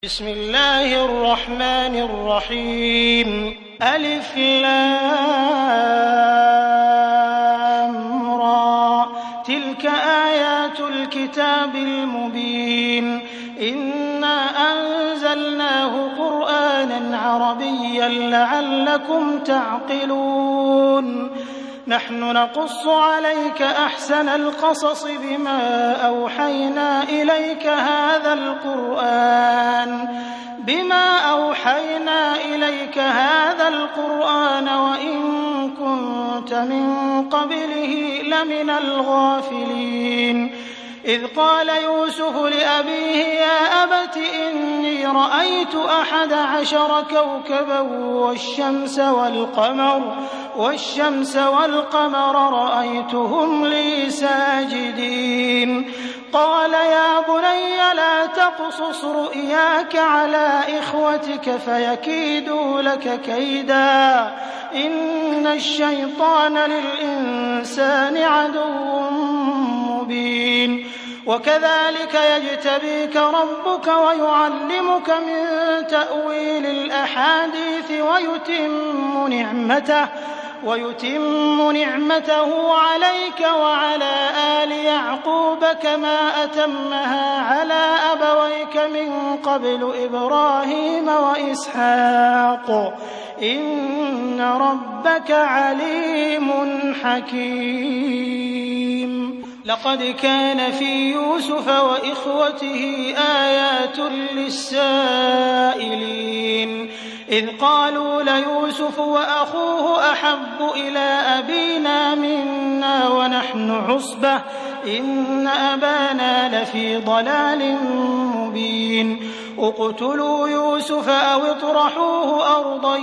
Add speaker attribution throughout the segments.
Speaker 1: بسم الله الرحمن الرحيم ألف لام را تلك آيات الكتاب المبين إنا أنزلناه قرآنا عربيا لعلكم تعقلون نحن نقص عليك أحسن القصص بما أوحينا إليك هذا القرآن وإن كنت من قبله لمن الغافلين إذ قال يوسف لأبيه يا أبت إني رأيت 11 كوكبا والشمس والقمر رأيتهم لي ساجدين قال يا بني لا تقصص رؤياك على إخوتك فيكيدوا لك كيدا إن الشيطان للإنسان عدو مبين وكذلك يجتبيك ربك ويعلمك من تأويل الأحاديث ويتم نعمته عليك وعلى آل يعقوب كما أتمها على أبويك من قبل إبراهيم وإسحاق إن ربك عليم حكيم لقد كان في يوسف وإخوته آيات للسائلين إذ قالوا ليوسف وأخوه أحب إلى أبينا منا ونحن عصبة إن أبانا لفي ضلال مبين اقتلوا يوسف أو اطرحوه أرضا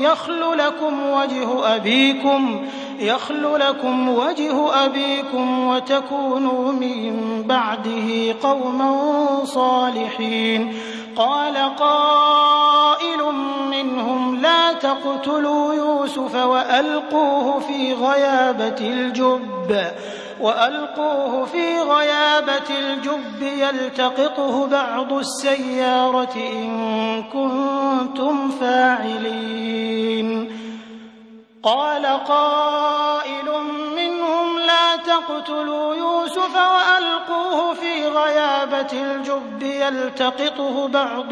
Speaker 1: يخل لكم وجه أبيكم وتكونوا من بعده قوما صالحين قال قائل منهم لا تقتلوا يوسف وألقوه في غيابة الجب يلتقطه بعض السيارة إن كنتم فاعلين قال قائل منهم لا تقتلوا يوسف وألقوه في غيابة الجب يلتقطه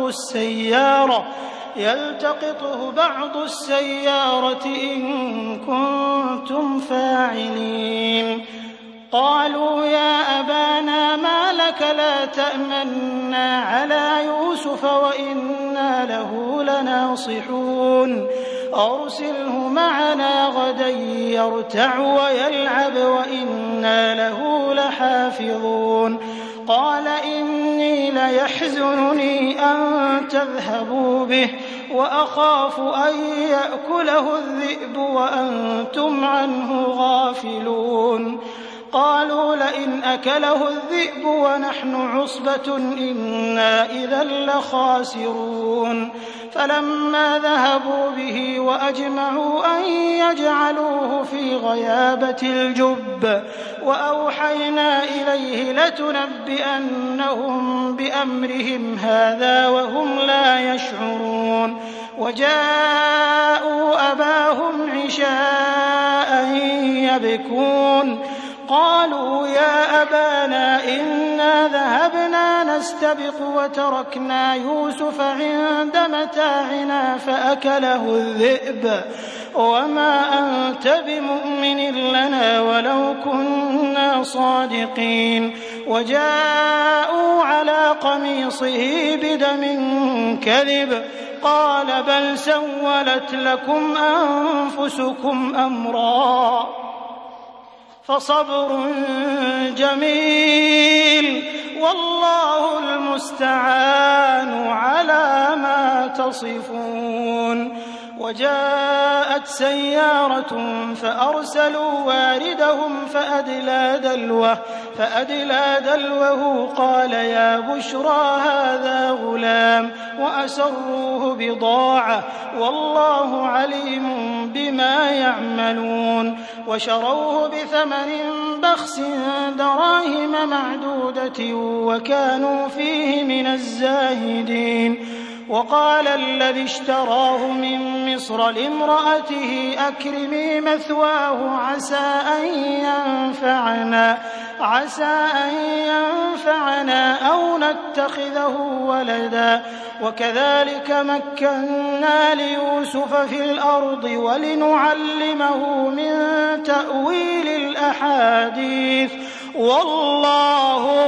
Speaker 1: بعض السيارة إن كنتم فاعلين قالوا يا أبانا ما لك لا تأمنا على يوسف وإنا له لناصحون أرسله معنا غدا يرتع ويلعب وإنا له لحافظون قال إني ليحزنني أن تذهبوا به وأخاف أن يأكله الذئب وأنتم عنه غافلون قالوا لئن أكله الذئب ونحن عصبة إنا إذا لخاسرون فلما ذهبوا به وأجمعوا أن يجعلوه في غيابة الجب وأوحينا إليه لتنبئنهم بأمرهم هذا وهم لا يشعرون وجاءوا أباهم عشاء يبكون قالوا يا أبانا إنا ذهبنا نستبق وتركنا يوسف عند متاعنا فأكله الذئب وما أنت بمؤمن لنا ولو كنا صادقين وجاءوا على قميصه بدم كذب قال بل سولت لكم أنفسكم أمرا فصبر جميل والله المستعان على ما تصفون وجاءت سيارة فأرسلوا واردهم فأدلى دلوه قال يا بشرى هذا غلام وأسروه بضاعة والله عليم بما يعملون وشروه بثمن بخس دراهم معدودة وكانوا فيه من الزاهدين وقال الذي اشتراه من مصر لامرأته أكرمي مثواه عسى أن ينفعنا أو نتخذه ولدا وكذلك مكنا ليوسف في الأرض ولنعلمه من تأويل الأحاديث والله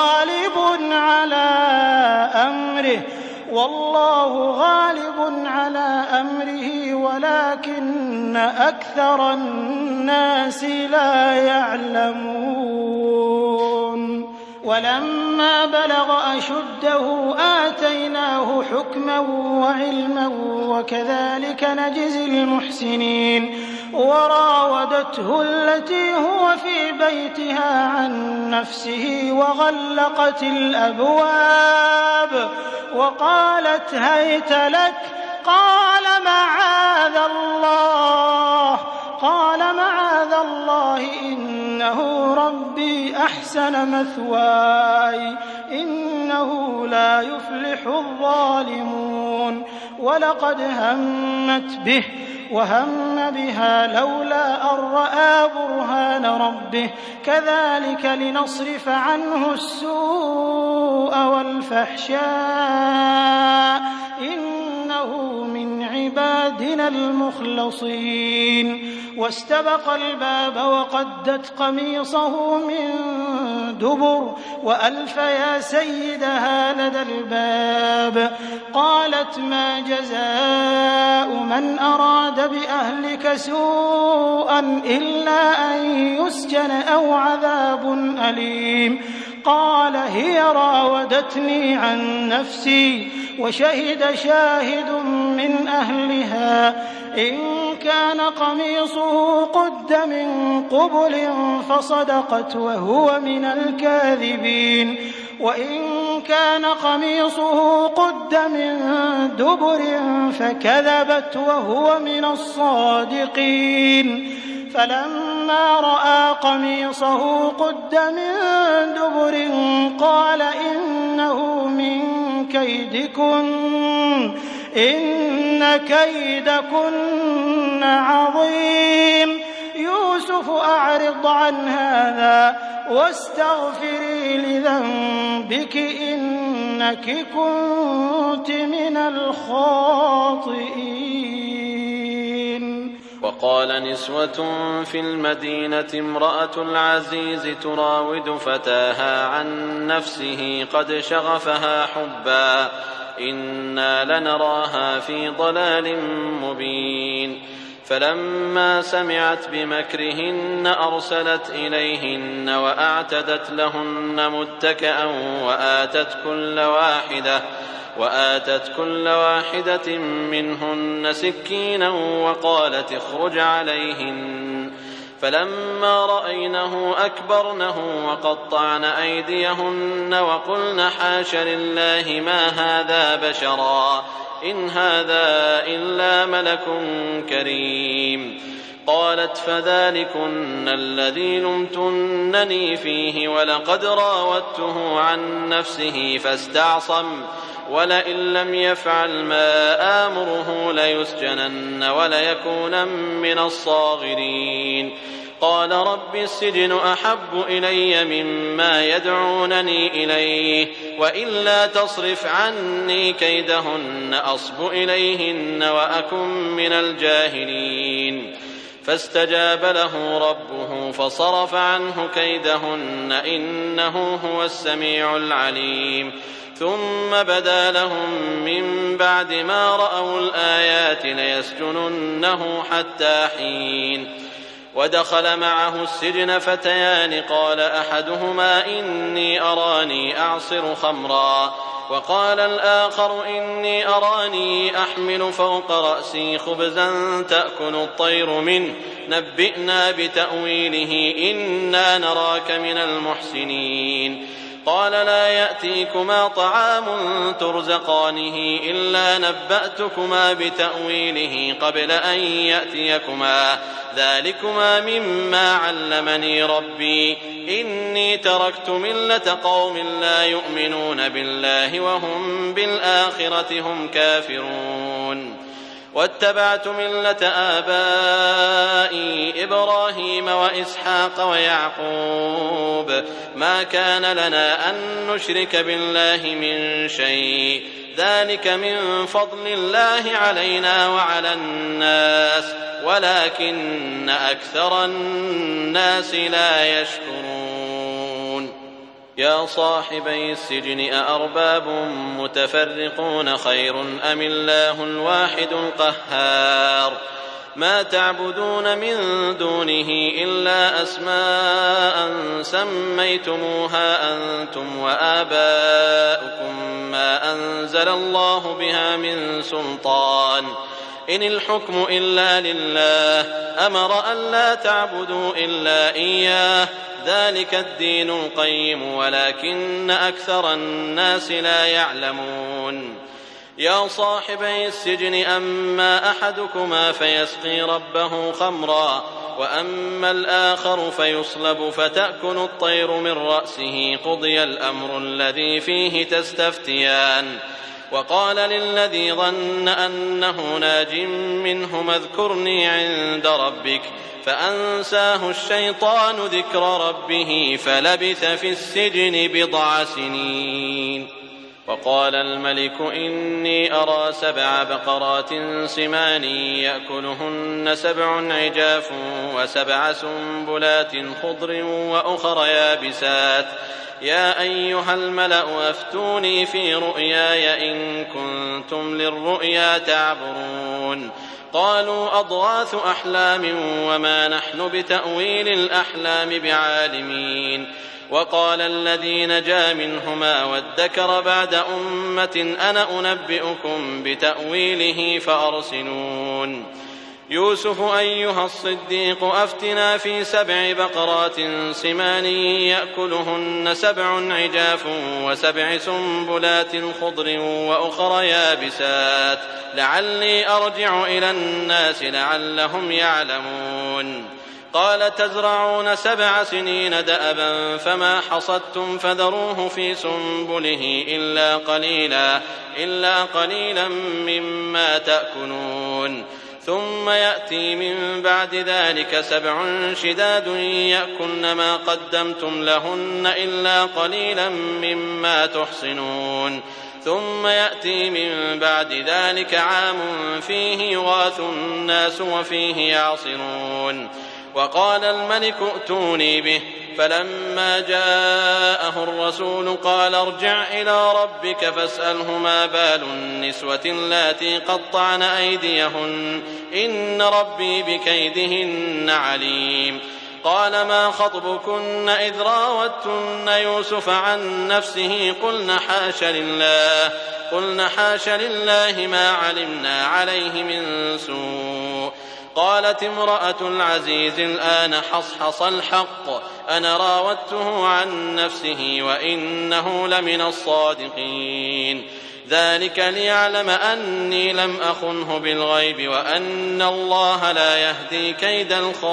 Speaker 1: غالب على أمره ولكن أكثر الناس لا يعلمون ولما بلغ أشده آتيناه حكما وعلما وكذلك نجزي المحسنين وراودته التي هو في بيتها عن نفسه وغلقت الأبواب وقالت هيت لك قال معاذ الله إنه ربي أحسن مثواي إنه لا يفلح الظالمون ولقد همت به وهم بها لولا أن رأى برهان ربه كذلك لنصرف عنه السوء والفحشاء إنه من عبادنا المخلصين واستبق الباب وقدت قميصه من دبر وألف يا سيدها لدى الباب قالت ما جزاء من أراد بأهلك سوءا إلا أن يسجن أو عذاب أليم قال هي راودتني عن نفسي وشهد شاهد من أهلها إن كان قميصه قد من قبل فصدقت وهو من الكاذبين وإن كان قميصه قد من دبر فكذبت وهو من الصادقين فلما رأى قميصه قد من دبر قال إنه من كيدكن إن كيدكن عظيم يوسف أعرض عن هذا واستغفري لذنبك إنك كنت من الخاطئين.
Speaker 2: وقال نسوة في المدينة امرأة العزيز تراود فتاها عن نفسه قد شغفها حبا إنا لنراها في ضلال مبين فلما سمعت بمكرهن أرسلت إليهن وأعتدت لهن متكئا وآتت كل واحدة منهن سكينا وقالت اخرج عليهن فلما رأينه أكبرنه وقطعن أيديهن وقلن حاش لله ما هذا بشرا إن هذا إلا ملك كريم قالت فذلكن الذي لمتنني فيه ولقد راودته عن نفسه فاستعصم ولئن لم يفعل ما آمره ليسجنن وليكونن من الصاغرين قال رب السجن أحب إلي مما يدعونني إليه وإلا تصرف عني كيدهن أصب إليهن وأكن من الجاهلين فاستجاب له ربه فصرف عنه كيدهن إنه هو السميع العليم ثم بدا لهم من بعد ما رأوا الآيات ليسجننه حتى حين ودخل معه السجن فتيان قال أحدهما إني أراني أعصر خمرا وقال الآخر إني أراني أحمل فوق رأسي خبزا تأكل الطير منه نبئنا بتأويله إنا نراك من المحسنين قال لا يأتيكما طعام ترزقانه إلا نبأتكما بتأويله قبل أن يأتيكما ذلكما مما علمني ربي إني تركت ملة قوم لا يؤمنون بالله وهم بالآخرة هم كافرون واتبعت ملة آبائي إبراهيم وإسحاق ويعقوب ما كان لنا أن نشرك بالله من شيء ذلك من فضل الله علينا وعلى الناس ولكن أكثر الناس لا يشكرون يا صاحبي السجن أأرباب متفرقون خير أم الله الواحد القهار ما تعبدون من دونه إلا أسماء سميتموها أنتم وآباؤكم ما أنزل الله بها من سلطان إن الحكم إلا لله أمر أن لا تعبدوا إلا إياه ذلك الدين القيم ولكن أكثر الناس لا يعلمون يا صاحبي السجن أما أحدكما فيسقي ربه خمرا وأما الآخر فيصلب فتأكل الطير من رأسه قضي الأمر الذي فيه تستفتيان وقال للذي ظن أنه ناج منهما اذكرني عند ربك فأنساه الشيطان ذكر ربه فلبث في السجن بضع سنين وقال الملك إني أرى 7 بقرات سمان يأكلهن 7 عجاف و7 سنبلات خضر وأخر يابسات يا أيها الملأ أفتوني في رؤياي إن كنتم للرؤيا تعبرون قالوا أضغاث أحلام وما نحن بتأويل الأحلام بعالمين وقال الذي نجا منهما وادكر بعد أمة أنا أنبئكم بتأويله فأرسلون يوسف أيها الصديق أفتنا في 7 بقرات سمان يأكلهن 7 عجاف و7 سنبلات خضر وأخر يابسات لعلي أرجع إلى الناس لعلهم يعلمون قال تزرعون 7 سنين دأبا فما حصدتم فذروه في سنبله إلا قليلا مما تأكلون ثم يأتي من بعد ذلك 7 شداد يأكلن ما قدمتم لهن إلا قليلا مما تحصنون ثم يأتي من بعد ذلك عام فيه يغاث الناس وفيه يعصرون وقال الملك ائتوني به فلما جاءه الرسول قال ارجع إلى ربك فاسأله ما بال النسوة اللاتي قطعن أيديهن إن ربي بكيدهن عليم قال ما خطبكن إذ راوتن يوسف عن نفسه قلن حاش لله ما علمنا عليه من سوء قالت امرأة العزيز الآن حصحص الحق أنا راودته عن نفسه وإنه لمن الصادقين ذلك ليعلم أني لم أخنه بالغيب وأن الله لا يهدي كيد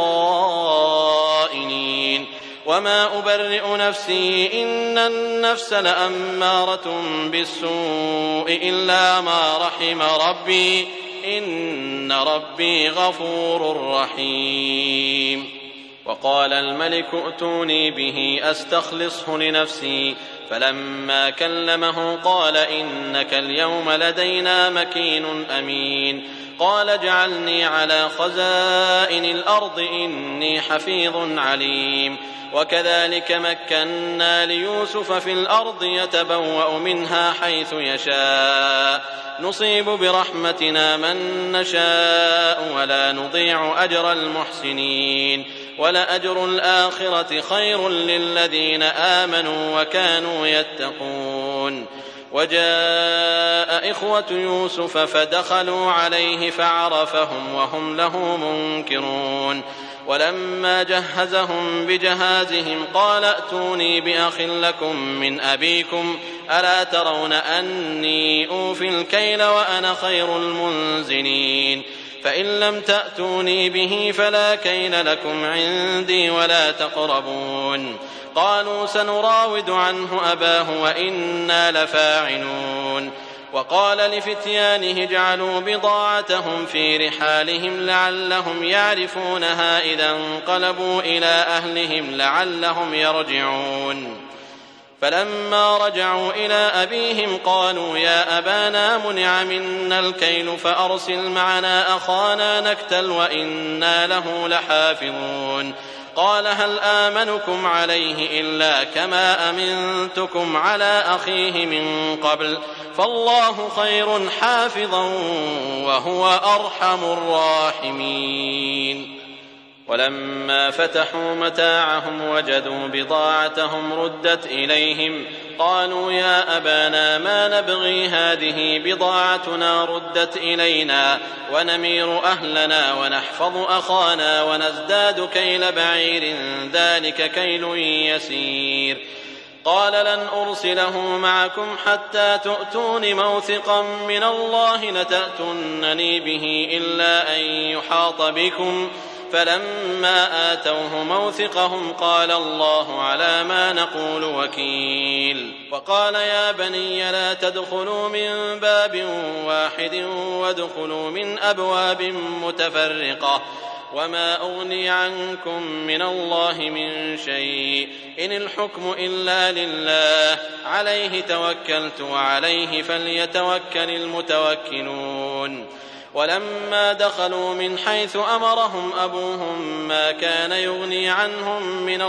Speaker 2: الخائنين وما أبرئ نفسي إن النفس لأمارة بالسوء إلا ما رحم ربي إن ربي غفور رحيم وقال الملك ائتوني به أستخلصه لنفسي فلما كلمه قال إنك اليوم لدينا مكين أمين قال اجعلني على خزائن الأرض إني حفيظ عليم وكذلك مكنا ليوسف في الأرض يتبوأ منها حيث يشاء نصيب برحمتنا من نشاء ولا نضيع أجر المحسنين ولأجر الآخرة خير للذين آمنوا وكانوا يتقون وجاء إخوة يوسف فدخلوا عليه فعرفهم وهم له منكرون ولما جهزهم بجهازهم قال ائتوني بأخ لكم من أبيكم ألا ترون أني أوفي الكيل وأنا خير المنزلين فإن لم تأتوني به فلا كيل لكم عندي ولا تقربون قالوا سنراود عنه أباه وإنا لفاعلون وقال لفتيانه اجعلوا بضاعتهم في رحالهم لعلهم يعرفونها إذا انقلبوا إلى أهلهم لعلهم يرجعون فلما رجعوا إلى أبيهم قالوا يا أبانا منع منا الكيل فأرسل معنا أخانا نكتل وإنا له لحافظون قال هل آمنكم عليه إلا كما أمنتكم على أخيه من قبل فالله خير حافظا وهو أرحم الراحمين ولما فتحوا متاعهم وجدوا بضاعتهم ردت إليهم قالوا يا أبانا ما نبغي هذه بضاعتنا ردت إلينا ونمير أهلنا ونحفظ أخانا ونزداد كيل بعير ذلك كيل يسير قال لن أرسله معكم حتى تؤتون موثقا من الله لتأتونني به إلا أن يحاط بكم فلما آتوه موثقهم قال الله على ما نقول وكيل وقال يا بني لا تدخلوا من باب واحد وادخلوا من أبواب متفرقة وما أغني عنكم من الله من شيء إن الحكم إلا لله عليه توكلت وعليه فليتوكل المتوكلون ولما دخلوا من حيث أمرهم أبوهم ما كان يغني عنهم من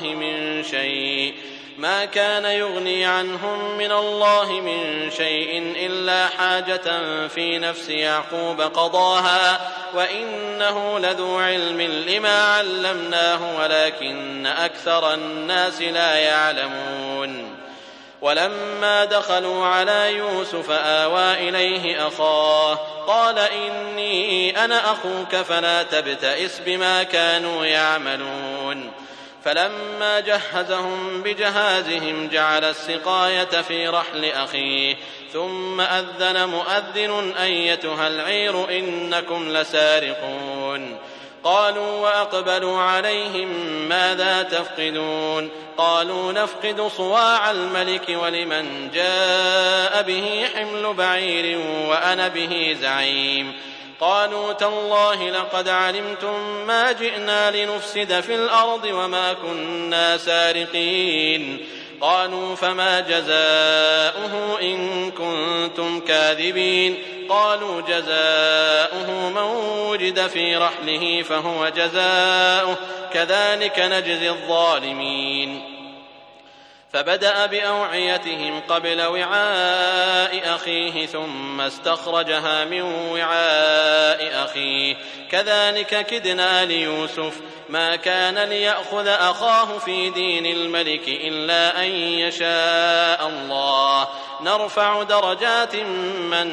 Speaker 2: الله من شيء إلا حاجة في نفس يعقوب قضاها وإنه لذو علم لما علمناه ولكن أكثر الناس لا يعلمون ولما دخلوا على يوسف آوى إليه أخاه قال إني أنا أخوك فلا تبتئس بما كانوا يعملون فلما جهزهم بجهازهم جعل السقاية في رحل أخيه ثم أذن مؤذن أيتها العير إنكم لسارقون قالوا وأقبلوا عليهم ماذا تفقدون قالوا نفقد صواع الملك ولمن جاء به حمل بعير وأنا به زعيم قالوا تالله لقد علمتم ما جئنا لنفسد في الأرض وما كنا سارقين قالوا فما جزاؤه إن كنتم كاذبين قالوا جزاؤه من وجد في رحله فهو جزاؤه كذلك نجزي الظالمين فبدأ بأوعيتهم قبل وعاء أخيه ثم استخرجها من وعاء أخيه كذلك كدنا ليوسف ما كان ليأخذ أخاه في دين الملك إلا أن يشاء الله نرفع درجات من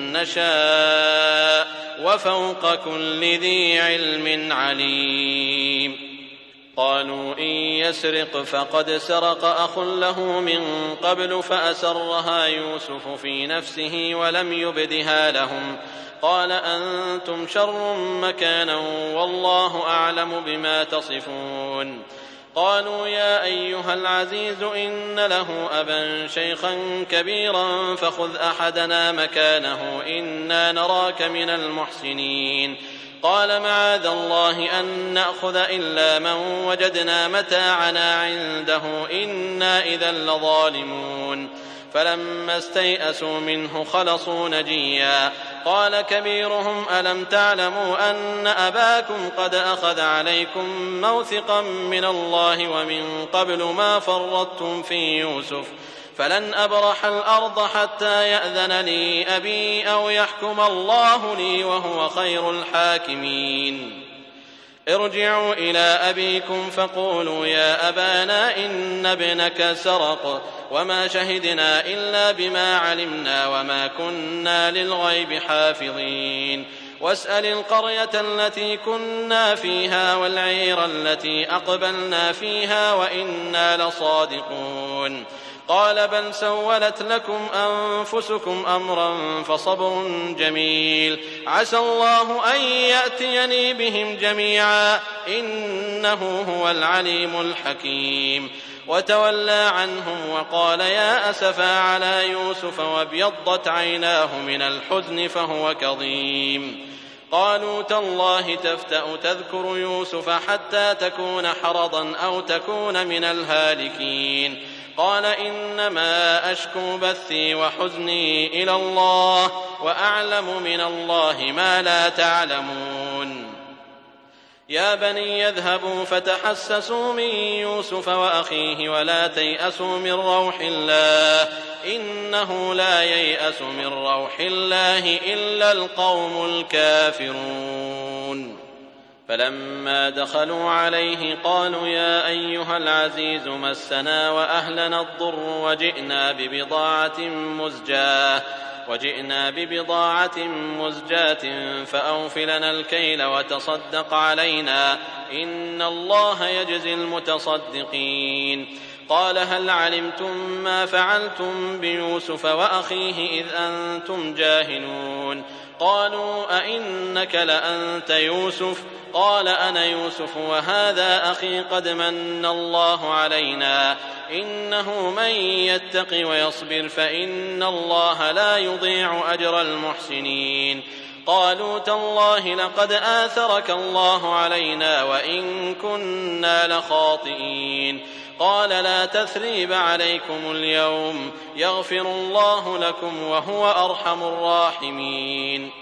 Speaker 2: نشاء وفوق كل ذي علم عليم قالوا إن يسرق فقد سرق أخ له من قبل فأسرها يوسف في نفسه ولم يبدها لهم قال أنتم شر مكانا والله أعلم بما تصفون قالوا يا أيها العزيز إن له أبا شيخا كبيرا فخذ أحدنا مكانه إنا نراك من المحسنين قال معاذ الله أن نأخذ إلا من وجدنا متاعنا عنده إنا إذا لظالمون فلما استيئسوا منه خلصوا نجيا قال كبيرهم ألم تعلموا أن أباكم قد أخذ عليكم موثقا من الله ومن قبل ما فرطتم في يوسف فلن أبرح الأرض حتى يأذن لي أبي أو يحكم الله لي وهو خير الحاكمين ارجعوا إلى أبيكم فقولوا يا أبانا إن ابنك سرق وما شهدنا إلا بما علمنا وما كنا للغيب حافظين واسأل القرية التي كنا فيها والعير التي أقبلنا فيها وإنا لصادقون قال بل سولت لكم أنفسكم أمرا فصبر جميل عسى الله أن يأتيني بهم جميعا إنه هو العليم الحكيم وتولى عنهم وقال يا أسفا على يوسف وابيضت عيناه من الحزن فهو كظيم قالوا تالله تفتأ تذكر يوسف حتى تكون حرضا أو تكون من الهالكين قال إنما أشكو بثي وحزني إلى الله وأعلم من الله ما لا تعلمون يا بني اذهبوا فتحسسوا من يوسف وأخيه ولا تيأسوا من روح الله إنه لا ييأس من روح الله إلا القوم الكافرون فلما دخلوا عليه قالوا يا أيها العزيز مسنا وأهلنا الضر وجئنا ببضاعة مزجاة فأوف لنا الكيل وتصدق علينا إن الله يجزي المتصدقين قال هل علمتم ما فعلتم بيوسف وأخيه إذ أنتم جاهلون قالوا أئنك لأنت يوسف قال أنا يوسف وهذا أخي قد من الله علينا إنه من يتق ويصبر فإن الله لا يضيع أجر المحسنين قالوا تالله لقد آثرك الله علينا وإن كنا لخاطئين قال لا تثريب عليكم اليوم يغفر الله لكم وهو أرحم الراحمين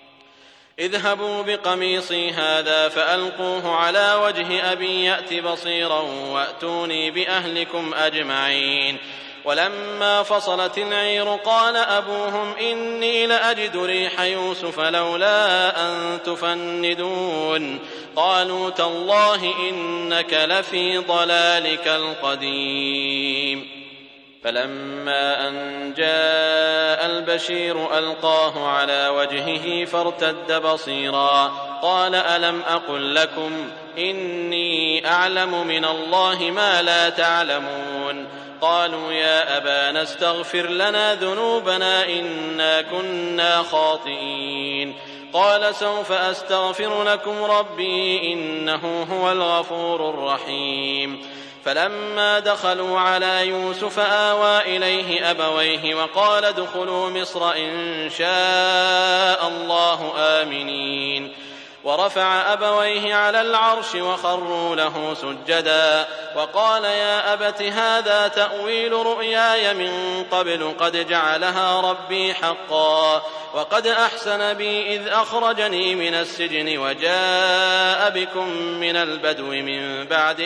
Speaker 2: اذهبوا بقميصي هذا فألقوه على وجه أبي يأت بصيرا وأتوني بأهلكم أجمعين ولما فصلت العير قال أبوهم إني لأجد ريح يوسف لولا أن تفندون قالوا تالله إنك لفي ضلالك القديم فلما أن جاء البشير ألقاه على وجهه فارتد بصيرا قال ألم أقل لكم إني أعلم من الله ما لا تعلمون قالوا يا أبانا استغفر لنا ذنوبنا إنا كنا خاطئين قال سوف أستغفر لكم ربي إنه هو الغفور الرحيم فلما دخلوا على يوسف آوى إليه أبويه وقال ادخلوا مصر إن شاء الله آمنين ورفع أبويه على العرش وخروا له سجدا وقال يا أبت هذا تأويل رؤياي من قبل قد جعلها ربي حقا وقد أحسن بي إذ أخرجني من السجن وجاء بكم من البدو من بعد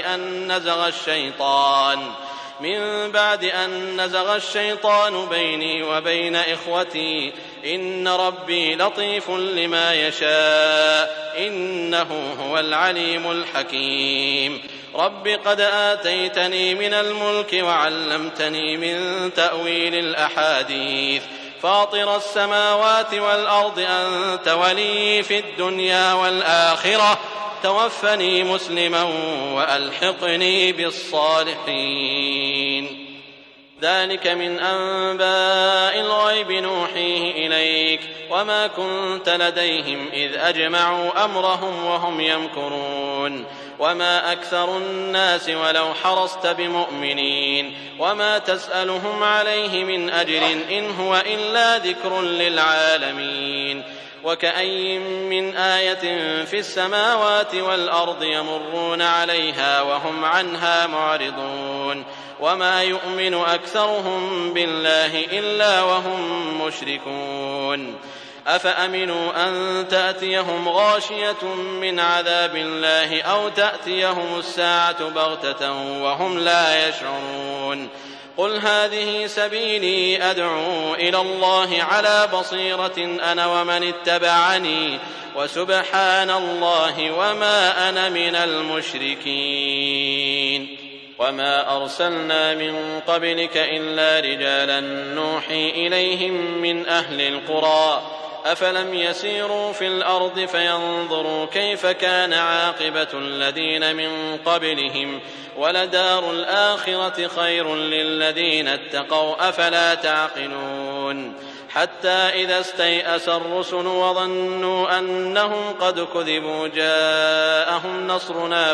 Speaker 2: أن نزغ الشيطان بيني وبين إخوتي إن ربي لطيف لما يشاء إنه هو العليم الحكيم رب قد آتيتني من الملك وعلمتني من تأويل الأحاديث فاطر السماوات والأرض أنت ولي في الدنيا والآخرة توفني مسلما وألحقني بالصالحين ذلك من أنباء الغيب نوحيه إليك وما كنت لديهم إذ أجمعوا أمرهم وهم يمكرون وما أكثر الناس ولو حرصت بمؤمنين وما تسألهم عليه من أجر إن هو إلا ذكر للعالمين وكأي من آية في السماوات والأرض يمرون عليها وهم عنها معرضون وما يؤمن أكثرهم بالله إلا وهم مشركون أفأمنوا أن تأتيهم غاشية من عذاب الله أو تأتيهم الساعة بغتة وهم لا يشعرون قل هذه سبيلي أدعو إلى الله على بصيرة أنا ومن اتبعني وسبحان الله وما أنا من المشركين وما أرسلنا من قبلك إلا رجالا نوحي إليهم من أهل القرى أفلم يسيروا في الأرض فينظروا كيف كان عاقبة الذين من قبلهم ولدار الآخرة خير للذين اتقوا أفلا تعقلون حتى إذا استيأس الرسل وظنوا أنهم قد كذبوا جاءهم نصرنا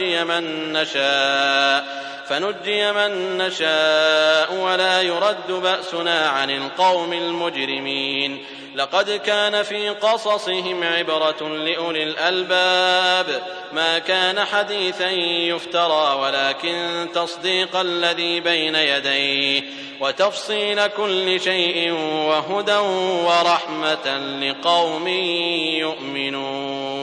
Speaker 2: فنجي من نشاء ولا يرد بأسنا عن القوم المجرمين لقد كان في قصصهم عبرة لأولي الألباب ما كان حديثا يفترى ولكن تصديق الذي بين يديه وتفصيل كل شيء وهدى ورحمة لقوم يؤمنون.